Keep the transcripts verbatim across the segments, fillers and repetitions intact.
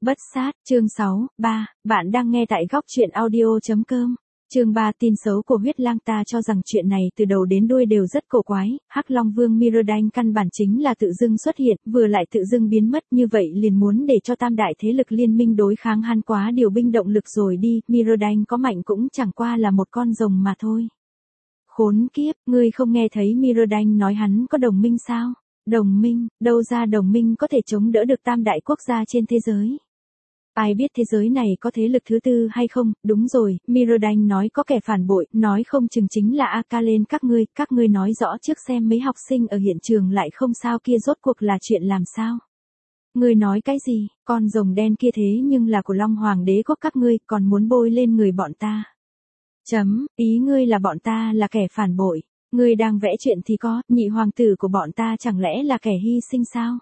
Bất sát, chương sáu, ba, bạn đang nghe tại góc truyện audio chấm com. Chương ba, tin xấu của huyết lang. Ta cho rằng chuyện này từ đầu đến đuôi đều rất cổ quái, Hắc Long Vương Myrrodin căn bản chính là tự dưng xuất hiện, vừa lại tự dưng biến mất, như vậy liền muốn để cho tam đại thế lực liên minh đối kháng hắn, quá điều binh động lực rồi đi, Myrrodin có mạnh cũng chẳng qua là một con rồng mà thôi. Khốn kiếp, ngươi không nghe thấy Myrrodin nói hắn có đồng minh sao? Đồng minh, đâu ra đồng minh có thể chống đỡ được tam đại quốc gia trên thế giới? Ai biết thế giới này có thế lực thứ tư hay không? Đúng rồi, Myrrodin nói có kẻ phản bội, nói không chừng chính là Akalen các ngươi, các ngươi nói rõ trước xem mấy học sinh ở hiện trường lại không sao kia rốt cuộc là chuyện làm sao? Ngươi nói cái gì? Con rồng đen kia thế nhưng là của Long Hoàng đế quốc các ngươi, còn muốn bôi lên người bọn ta. Chấm, ý ngươi là bọn ta là kẻ phản bội. Ngươi đang vẽ chuyện thì có, nhị hoàng tử của bọn ta chẳng lẽ là kẻ hy sinh sao?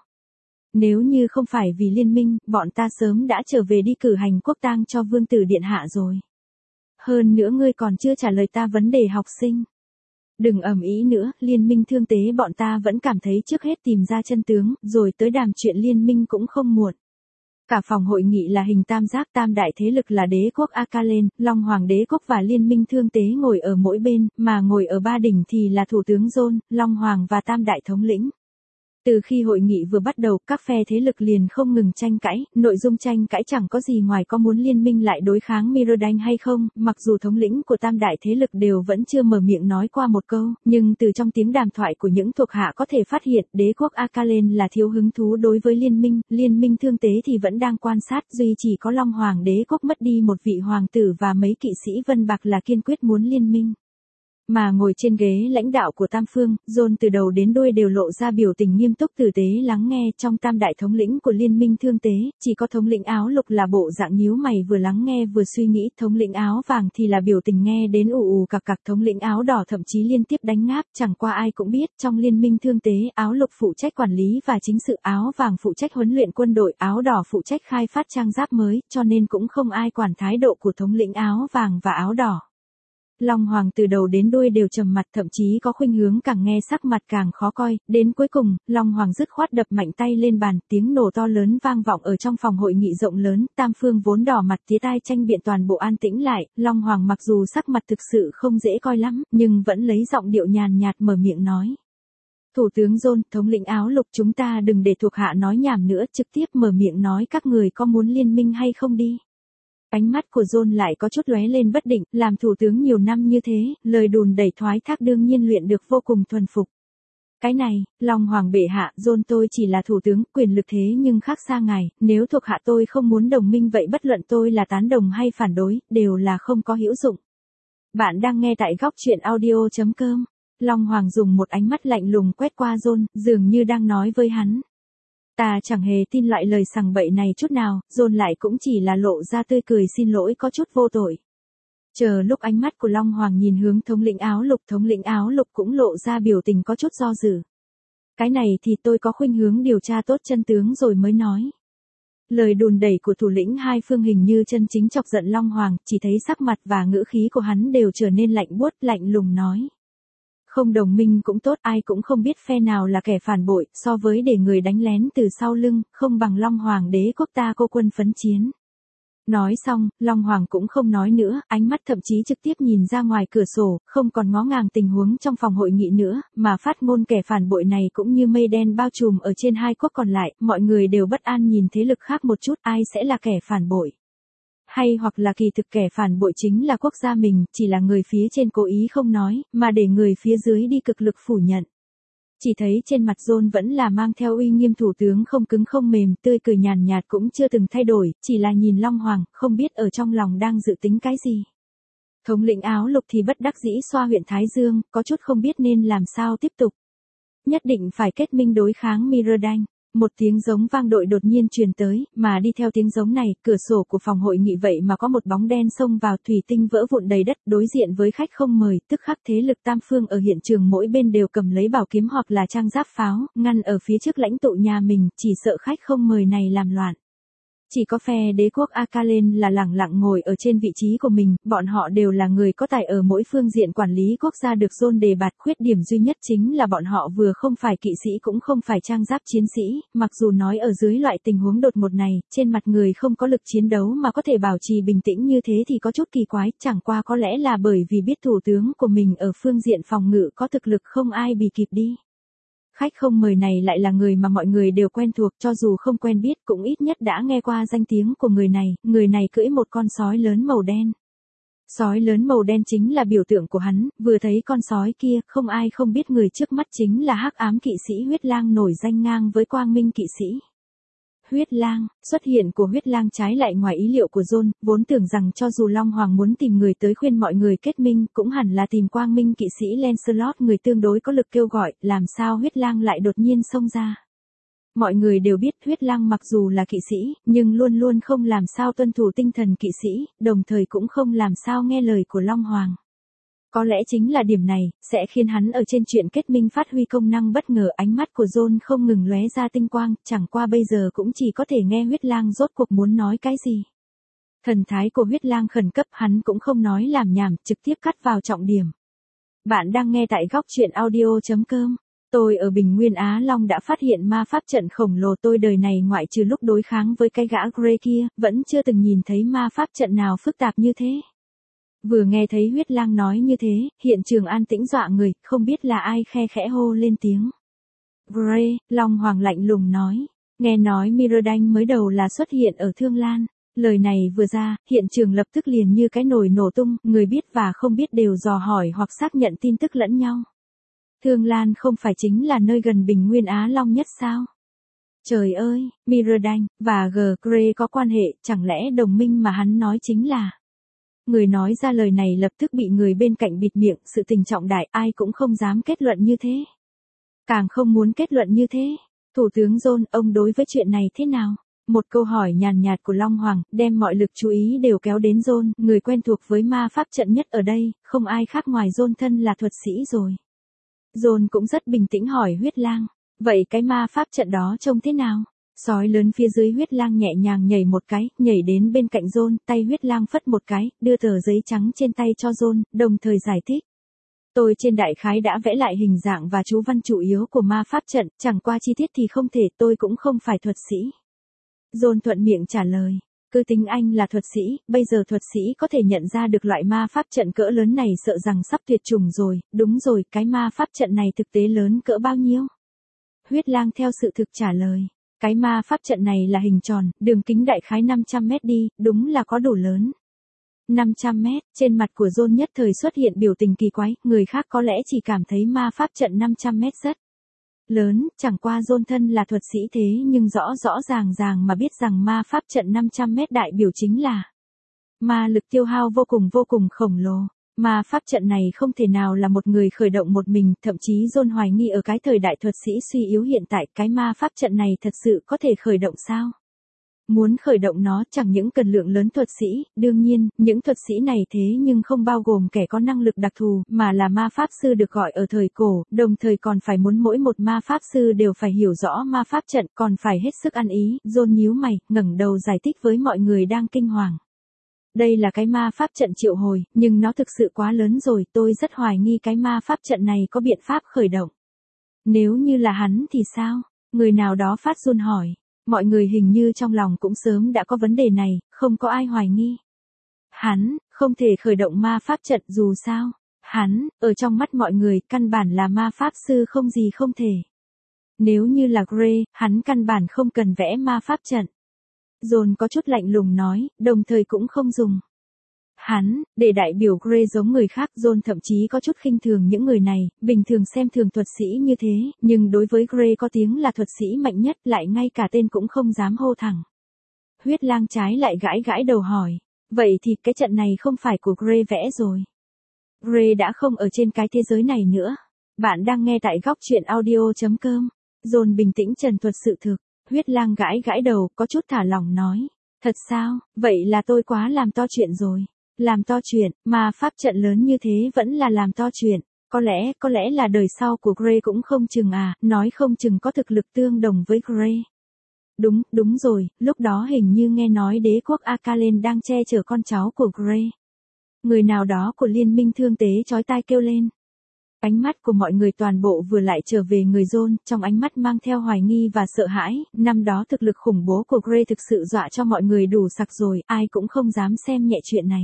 Nếu như không phải vì liên minh, bọn ta sớm đã trở về đi cử hành quốc tang cho vương tử điện hạ rồi. Hơn nữa ngươi còn chưa trả lời ta vấn đề học sinh. Đừng ầm ĩ nữa, liên minh thương tế bọn ta vẫn cảm thấy trước hết tìm ra chân tướng, rồi tới đàm chuyện liên minh cũng không muộn. Cả phòng hội nghị là hình tam giác, tam đại thế lực là đế quốc Akalen, Long Hoàng đế quốc và liên minh thương tế ngồi ở mỗi bên, mà ngồi ở ba đỉnh thì là thủ tướng John, Long Hoàng và tam đại thống lĩnh. Từ khi hội nghị vừa bắt đầu, các phe thế lực liền không ngừng tranh cãi, nội dung tranh cãi chẳng có gì ngoài có muốn liên minh lại đối kháng Myrrodin hay không, mặc dù thống lĩnh của tam đại thế lực đều vẫn chưa mở miệng nói qua một câu, nhưng từ trong tiếng đàm thoại của những thuộc hạ có thể phát hiện đế quốc Akalen là thiếu hứng thú đối với liên minh, liên minh thương tế thì vẫn đang quan sát, duy chỉ có Long Hoàng đế quốc mất đi một vị hoàng tử và mấy kỵ sĩ vân bạc là kiên quyết muốn liên minh. Mà ngồi trên ghế lãnh đạo của Tam Phương, John từ đầu đến đuôi đều lộ ra biểu tình nghiêm túc tử tế lắng nghe. Trong tam đại thống lĩnh của liên minh thương tế, chỉ có thống lĩnh áo lục là bộ dạng nhíu mày vừa lắng nghe vừa suy nghĩ, thống lĩnh áo vàng thì là biểu tình nghe đến ù ù cặc cặc, thống lĩnh áo đỏ thậm chí liên tiếp đánh ngáp. Chẳng qua ai cũng biết, trong liên minh thương tế, áo lục phụ trách quản lý và chính sự, áo vàng phụ trách huấn luyện quân đội, áo đỏ phụ trách khai phát trang giáp mới, cho nên cũng không ai quản thái độ của thống lĩnh áo vàng và áo đỏ. Long Hoàng từ đầu đến đuôi đều trầm mặt, thậm chí có khuynh hướng càng nghe sắc mặt càng khó coi, đến cuối cùng, Long Hoàng dứt khoát đập mạnh tay lên bàn, tiếng nổ to lớn vang vọng ở trong phòng hội nghị rộng lớn, Tam Phương vốn đỏ mặt tía tai tranh biện toàn bộ an tĩnh lại, Long Hoàng mặc dù sắc mặt thực sự không dễ coi lắm, nhưng vẫn lấy giọng điệu nhàn nhạt mở miệng nói. Thủ tướng John, thống lĩnh áo lục, chúng ta đừng để thuộc hạ nói nhảm nữa, trực tiếp mở miệng nói các người có muốn liên minh hay không đi. Ánh mắt của John lại có chút lóe lên bất định, làm thủ tướng nhiều năm như thế, lời đùn đẩy thoái thác đương nhiên luyện được vô cùng thuần phục. Cái này, Long Hoàng bệ hạ, John tôi chỉ là thủ tướng, quyền lực thế nhưng khác xa ngài, nếu thuộc hạ tôi không muốn đồng minh vậy bất luận tôi là tán đồng hay phản đối, đều là không có hữu dụng. Bạn đang nghe tại góc truyện audio chấm com. Long Hoàng dùng một ánh mắt lạnh lùng quét qua John, dường như đang nói với hắn. Ta chẳng hề tin loại lời sằng bậy này chút nào, John lại cũng chỉ là lộ ra tươi cười xin lỗi có chút vô tội. Chờ lúc ánh mắt của Long Hoàng nhìn hướng thống lĩnh áo lục, thống lĩnh áo lục cũng lộ ra biểu tình có chút do dự. Cái này thì tôi có khuynh hướng điều tra tốt chân tướng rồi mới nói. Lời đùn đẩy của thủ lĩnh hai phương hình như chân chính chọc giận Long Hoàng, chỉ thấy sắc mặt và ngữ khí của hắn đều trở nên lạnh buốt, lạnh lùng nói. Không đồng minh cũng tốt, ai cũng không biết phe nào là kẻ phản bội, so với để người đánh lén từ sau lưng, không bằng Long Hoàng đế quốc ta cô quân phấn chiến. Nói xong, Long Hoàng cũng không nói nữa, ánh mắt thậm chí trực tiếp nhìn ra ngoài cửa sổ, không còn ngó ngàng tình huống trong phòng hội nghị nữa, mà phát ngôn kẻ phản bội này cũng như mây đen bao trùm ở trên hai quốc còn lại, mọi người đều bất an nhìn thế lực khác một chút, ai sẽ là kẻ phản bội. Hay hoặc là kỳ thực kẻ phản bội chính là quốc gia mình, chỉ là người phía trên cố ý không nói, mà để người phía dưới đi cực lực phủ nhận. Chỉ thấy trên mặt John vẫn là mang theo uy nghiêm thủ tướng không cứng không mềm, tươi cười nhàn nhạt cũng chưa từng thay đổi, chỉ là nhìn Long Hoàng, không biết ở trong lòng đang dự tính cái gì. Thống lĩnh áo lục thì bất đắc dĩ xoa huyện Thái Dương, có chút không biết nên làm sao tiếp tục. Nhất định phải kết minh đối kháng Myrrodin. Một tiếng giống vang đội đột nhiên truyền tới, mà đi theo tiếng giống này, cửa sổ của phòng hội nghị vậy mà có một bóng đen xông vào, thủy tinh vỡ vụn đầy đất, đối diện với khách không mời, tức khắc thế lực Tam Phương ở hiện trường mỗi bên đều cầm lấy bảo kiếm hoặc là trang giáp pháo, ngăn ở phía trước lãnh tụ nhà mình, chỉ sợ khách không mời này làm loạn. Chỉ có phe đế quốc Akalen là lẳng lặng ngồi ở trên vị trí của mình, bọn họ đều là người có tài ở mỗi phương diện quản lý quốc gia được John đề bạt. Khuyết điểm duy nhất chính là bọn họ vừa không phải kỵ sĩ cũng không phải trang giáp chiến sĩ, mặc dù nói ở dưới loại tình huống đột ngột này, trên mặt người không có lực chiến đấu mà có thể bảo trì bình tĩnh như thế thì có chút kỳ quái, chẳng qua có lẽ là bởi vì biết thủ tướng của mình ở phương diện phòng ngự có thực lực không ai bì kịp đi. Khách không mời này lại là người mà mọi người đều quen thuộc, cho dù không quen biết cũng ít nhất đã nghe qua danh tiếng của người này, người này cưỡi một con sói lớn màu đen. Sói lớn màu đen chính là biểu tượng của hắn, vừa thấy con sói kia, không ai không biết người trước mắt chính là hắc ám kỵ sĩ Huyết Lang nổi danh ngang với Quang Minh kỵ sĩ. Huyết Lang, xuất hiện của Huyết Lang trái lại ngoài ý liệu của John, vốn tưởng rằng cho dù Long Hoàng muốn tìm người tới khuyên mọi người kết minh, cũng hẳn là tìm Quang Minh kỵ sĩ Lancelot người tương đối có lực kêu gọi, làm sao Huyết Lang lại đột nhiên xông ra. Mọi người đều biết Huyết Lang mặc dù là kỵ sĩ, nhưng luôn luôn không làm sao tuân thủ tinh thần kỵ sĩ, đồng thời cũng không làm sao nghe lời của Long Hoàng. Có lẽ chính là điểm này, sẽ khiến hắn ở trên chuyện kết minh phát huy công năng bất ngờ. Ánh mắt của John không ngừng lóe ra tinh quang, chẳng qua bây giờ cũng chỉ có thể nghe Huyết Lang rốt cuộc muốn nói cái gì. Thần thái của Huyết Lang khẩn cấp, hắn cũng không nói làm nhảm, trực tiếp cắt vào trọng điểm. Bạn đang nghe tại góc truyện audio chấm com. Tôi ở Bình Nguyên Á Long đã phát hiện ma pháp trận khổng lồ, tôi đời này ngoại trừ lúc đối kháng với cái gã Grey kia, vẫn chưa từng nhìn thấy ma pháp trận nào phức tạp như thế. Vừa nghe thấy Huyết Lang nói như thế, hiện trường an tĩnh dọa người, không biết là ai khe khẽ hô lên tiếng. Grey, Long Hoàng lạnh lùng nói. Nghe nói Myrrodin mới đầu là xuất hiện ở Thương Lan. Lời này vừa ra, hiện trường lập tức liền như cái nồi nổ tung, người biết và không biết đều dò hỏi hoặc xác nhận tin tức lẫn nhau. Thương Lan không phải chính là nơi gần Bình Nguyên Á Long nhất sao? Trời ơi, Myrrodin và G. Grey có quan hệ, chẳng lẽ đồng minh mà hắn nói chính là... Người nói ra lời này lập tức bị người bên cạnh bịt miệng, sự tình trọng đại, ai cũng không dám kết luận như thế. Càng không muốn kết luận như thế. Thủ tướng John, ông đối với chuyện này thế nào? Một câu hỏi nhàn nhạt của Long Hoàng, đem mọi lực chú ý đều kéo đến John, người quen thuộc với ma pháp trận nhất ở đây, không ai khác ngoài John thân là thuật sĩ rồi. John cũng rất bình tĩnh hỏi Huyết Lang, vậy cái ma pháp trận đó trông thế nào? Sói lớn phía dưới Huyết Lang nhẹ nhàng nhảy một cái, nhảy đến bên cạnh John, tay Huyết Lang phất một cái, đưa tờ giấy trắng trên tay cho John, đồng thời giải thích. Tôi trên đại khái đã vẽ lại hình dạng và chú văn chủ yếu của ma pháp trận, chẳng qua chi tiết thì không thể, tôi cũng không phải thuật sĩ. John thuận miệng trả lời, cứ tính anh là thuật sĩ, bây giờ thuật sĩ có thể nhận ra được loại ma pháp trận cỡ lớn này sợ rằng sắp tuyệt chủng rồi, đúng rồi, cái ma pháp trận này thực tế lớn cỡ bao nhiêu? Huyết Lang theo sự thực trả lời. Cái ma pháp trận này là hình tròn, đường kính đại khái năm trăm mét đi, đúng là có đủ lớn. năm trăm mét, trên mặt của John nhất thời xuất hiện biểu tình kỳ quái, người khác có lẽ chỉ cảm thấy ma pháp trận năm trăm mét rất lớn, chẳng qua John thân là thuật sĩ thế nhưng rõ rõ ràng ràng mà biết rằng ma pháp trận năm trăm mét đại biểu chính là ma lực tiêu hao vô cùng vô cùng khổng lồ. Ma pháp trận này không thể nào là một người khởi động một mình, thậm chí John hoài nghi ở cái thời đại thuật sĩ suy yếu hiện tại, cái ma pháp trận này thật sự có thể khởi động sao? Muốn khởi động nó chẳng những cần lượng lớn thuật sĩ, đương nhiên, những thuật sĩ này thế nhưng không bao gồm kẻ có năng lực đặc thù, mà là ma pháp sư được gọi ở thời cổ, đồng thời còn phải muốn mỗi một ma pháp sư đều phải hiểu rõ ma pháp trận, còn phải hết sức ăn ý. John nhíu mày, ngẩng đầu giải thích với mọi người đang kinh hoàng. Đây là cái ma pháp trận triệu hồi, nhưng nó thực sự quá lớn rồi, tôi rất hoài nghi cái ma pháp trận này có biện pháp khởi động. Nếu như là hắn thì sao? Người nào đó phát run hỏi. Mọi người hình như trong lòng cũng sớm đã có vấn đề này, không có ai hoài nghi. Hắn, không thể khởi động ma pháp trận dù sao. Hắn, ở trong mắt mọi người, căn bản là ma pháp sư không gì không thể. Nếu như là Grey, hắn căn bản không cần vẽ ma pháp trận. John có chút lạnh lùng nói, đồng thời cũng không dùng. Hắn, để đại biểu Grey giống người khác, John thậm chí có chút khinh thường những người này, bình thường xem thường thuật sĩ như thế, nhưng đối với Grey có tiếng là thuật sĩ mạnh nhất, lại ngay cả tên cũng không dám hô thẳng. Huyết Lang trái lại gãi gãi đầu hỏi, vậy thì cái trận này không phải của Grey vẽ rồi. Grey đã không ở trên cái thế giới này nữa. Bạn đang nghe tại góc truyện audio chấm com. John bình tĩnh trần thuật sự thực. Huyết Lang gãi gãi đầu, có chút thả lỏng nói. Thật sao, vậy là tôi quá làm to chuyện rồi. Làm to chuyện, mà pháp trận lớn như thế vẫn là làm to chuyện. Có lẽ, có lẽ là đời sau của Grey cũng không chừng à, nói không chừng có thực lực tương đồng với Grey. Đúng, đúng rồi, lúc đó hình như nghe nói đế quốc Akalen đang che chở con cháu của Grey. Người nào đó của liên minh thương tế chói tai kêu lên. Ánh mắt của mọi người toàn bộ vừa lại trở về người John, trong ánh mắt mang theo hoài nghi và sợ hãi, năm đó thực lực khủng bố của Grey thực sự dọa cho mọi người đủ sặc rồi, ai cũng không dám xem nhẹ chuyện này.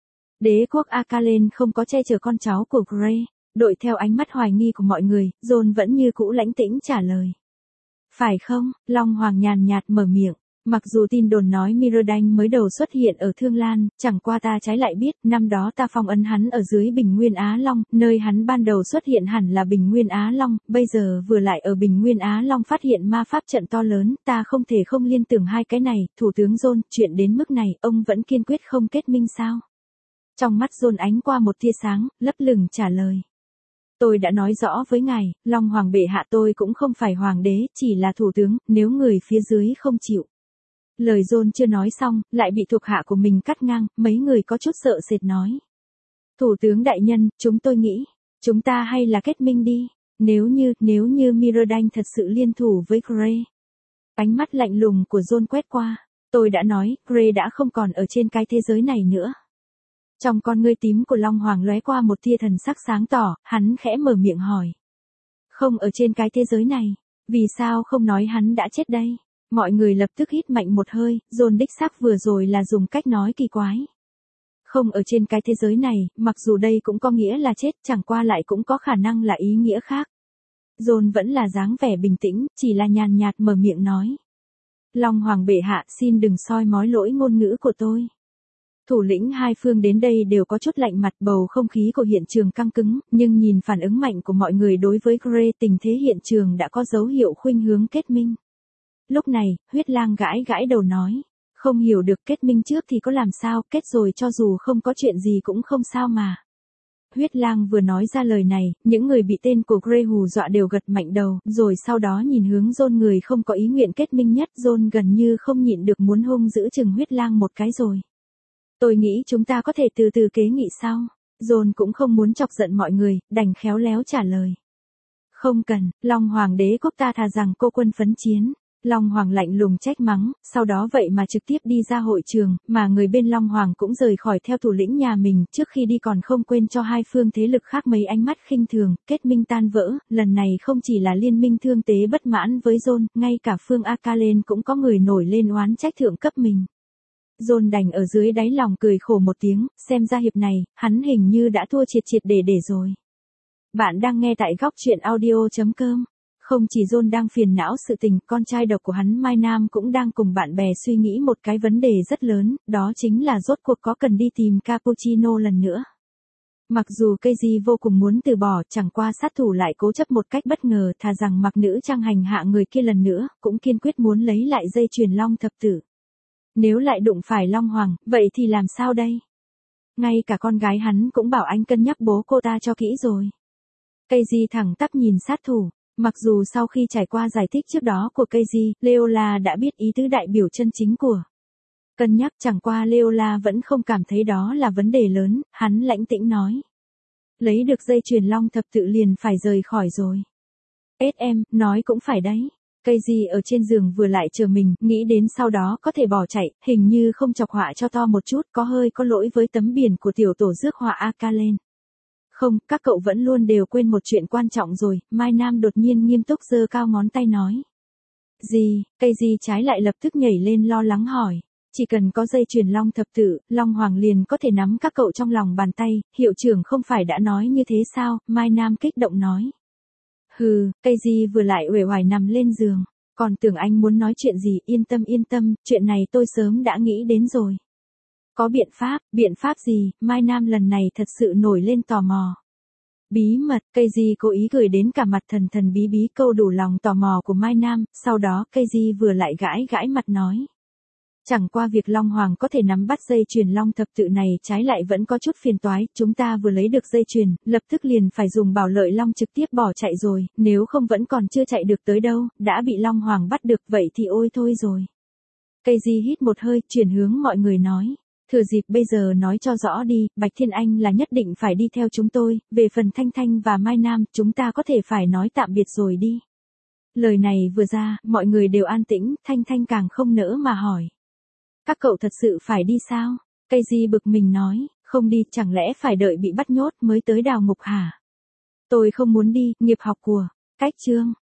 Đế quốc Akalen không có che chở con cháu của Grey. Đội theo ánh mắt hoài nghi của mọi người, John vẫn như cũ lãnh tĩnh trả lời. Phải không? Long Hoàng nhàn nhạt mở miệng. Mặc dù tin đồn nói Myrddin mới đầu xuất hiện ở Thương Lan, chẳng qua ta trái lại biết, năm đó ta phong ấn hắn ở dưới Bình Nguyên Á Long, nơi hắn ban đầu xuất hiện hẳn là Bình Nguyên Á Long, bây giờ vừa lại ở Bình Nguyên Á Long phát hiện ma pháp trận to lớn, ta không thể không liên tưởng hai cái này, Thủ tướng John, chuyện đến mức này, ông vẫn kiên quyết không kết minh sao? Trong mắt John ánh qua một tia sáng, lấp lửng trả lời. Tôi đã nói rõ với ngài, Long Hoàng bệ hạ tôi cũng không phải hoàng đế, chỉ là thủ tướng, nếu người phía dưới không chịu. Lời John chưa nói xong, lại bị thuộc hạ của mình cắt ngang, mấy người có chút sợ sệt nói. Thủ tướng đại nhân, chúng tôi nghĩ, chúng ta hay là kết minh đi, nếu như, nếu như Myrddin thật sự liên thủ với Grey. Ánh mắt lạnh lùng của John quét qua, tôi đã nói, Grey đã không còn ở trên cái thế giới này nữa. Trong con ngươi tím của Long Hoàng lóe qua một tia thần sắc sáng tỏ, hắn khẽ mở miệng hỏi. Không ở trên cái thế giới này, vì sao không nói hắn đã chết đây? Mọi người lập tức hít mạnh một hơi, John đích xác vừa rồi là dùng cách nói kỳ quái. Không ở trên cái thế giới này, mặc dù đây cũng có nghĩa là chết, chẳng qua lại cũng có khả năng là ý nghĩa khác. John vẫn là dáng vẻ bình tĩnh, chỉ là nhàn nhạt mở miệng nói. Long Hoàng bệ hạ xin đừng soi mói lỗi ngôn ngữ của tôi. Thủ lĩnh hai phương đến đây đều có chút lạnh mặt, bầu không khí của hiện trường căng cứng, nhưng nhìn phản ứng mạnh của mọi người đối với Grey, tình thế hiện trường đã có dấu hiệu khuynh hướng kết minh. Lúc này, Huyết Lang gãi gãi đầu nói, không hiểu được kết minh trước thì có làm sao, kết rồi cho dù không có chuyện gì cũng không sao mà. Huyết Lang vừa nói ra lời này, những người bị tên của Grey hù dọa đều gật mạnh đầu, rồi sau đó nhìn hướng John, người không có ý nguyện kết minh nhất, John gần như không nhịn được muốn hung dữ chừng Huyết Lang một cái rồi. Tôi nghĩ chúng ta có thể từ từ kế nghị sau. John cũng không muốn chọc giận mọi người, đành khéo léo trả lời. Không cần, Long Hoàng đế quốc ta thà rằng cô quân phấn chiến. Long Hoàng lạnh lùng trách mắng, sau đó vậy mà trực tiếp đi ra hội trường, mà người bên Long Hoàng cũng rời khỏi theo thủ lĩnh nhà mình, trước khi đi còn không quên cho hai phương thế lực khác mấy ánh mắt khinh thường, kết minh tan vỡ, lần này không chỉ là liên minh thương tế bất mãn với John, ngay cả phương Akalen cũng có người nổi lên oán trách thượng cấp mình. John đành ở dưới đáy lòng cười khổ một tiếng, xem ra hiệp này, hắn hình như đã thua triệt triệt để để rồi. Bạn đang nghe tại góc truyện audio chấm com. Không chỉ John đang phiền não sự tình, con trai độc của hắn Mai Nam cũng đang cùng bạn bè suy nghĩ một cái vấn đề rất lớn, đó chính là rốt cuộc có cần đi tìm Cappuccino lần nữa. Mặc dù Casey vô cùng muốn từ bỏ, chẳng qua sát thủ lại cố chấp một cách bất ngờ, thà rằng mặc nữ trang hành hạ người kia lần nữa, cũng kiên quyết muốn lấy lại dây chuyền long thập tử. Nếu lại đụng phải Long Hoàng, vậy thì làm sao đây? Ngay cả con gái hắn cũng bảo anh cân nhắc bố cô ta cho kỹ rồi. Casey thẳng tắp nhìn sát thủ, mặc dù sau khi trải qua giải thích trước đó của Casey, Leola đã biết ý tứ đại biểu chân chính của. Cân nhắc, chẳng qua Leola vẫn không cảm thấy đó là vấn đề lớn, hắn lãnh tĩnh nói. Lấy được dây chuyền long thập tự liền phải rời khỏi rồi. ét em, nói cũng phải đấy. Casey ở trên giường vừa lại chờ mình, nghĩ đến sau đó có thể bỏ chạy, hình như không chọc họa cho to một chút, có hơi có lỗi với tấm biển của tiểu tổ rước họa Akalen. Không, các cậu vẫn luôn đều quên một chuyện quan trọng rồi, Mai Nam đột nhiên nghiêm túc giơ cao ngón tay nói. Gì, Casey trái lại lập tức nhảy lên lo lắng hỏi. Chỉ cần có dây chuyền long thập tự, Long Hoàng liền có thể nắm các cậu trong lòng bàn tay, hiệu trưởng không phải đã nói như thế sao, Mai Nam kích động nói. Hừ, Casey vừa lại uể oải nằm lên giường, còn tưởng anh muốn nói chuyện gì, yên tâm yên tâm, chuyện này tôi sớm đã nghĩ đến rồi. Có biện pháp, biện pháp gì, Mai Nam lần này thật sự nổi lên tò mò. Bí mật, Casey cố ý gửi đến cả mặt thần thần bí bí câu đủ lòng tò mò của Mai Nam, sau đó Casey vừa lại gãi gãi mặt nói. Chẳng qua việc Long Hoàng có thể nắm bắt dây chuyền long thập tự này trái lại vẫn có chút phiền toái, chúng ta vừa lấy được dây chuyền, lập tức liền phải dùng bảo lợi long trực tiếp bỏ chạy rồi, nếu không vẫn còn chưa chạy được tới đâu, đã bị Long Hoàng bắt được vậy thì ôi thôi rồi. Casey hít một hơi, chuyển hướng mọi người nói. Thừa dịp bây giờ nói cho rõ đi, Bạch Thiên Anh là nhất định phải đi theo chúng tôi, về phần Thanh Thanh và Mai Nam, chúng ta có thể phải nói tạm biệt rồi đi. Lời này vừa ra, mọi người đều an tĩnh, Thanh Thanh càng không nỡ mà hỏi. Các cậu thật sự phải đi sao? Casey bực mình nói, không đi, chẳng lẽ phải đợi bị bắt nhốt mới tới đào ngục hả? Tôi không muốn đi, nghiệp học của, cách chương.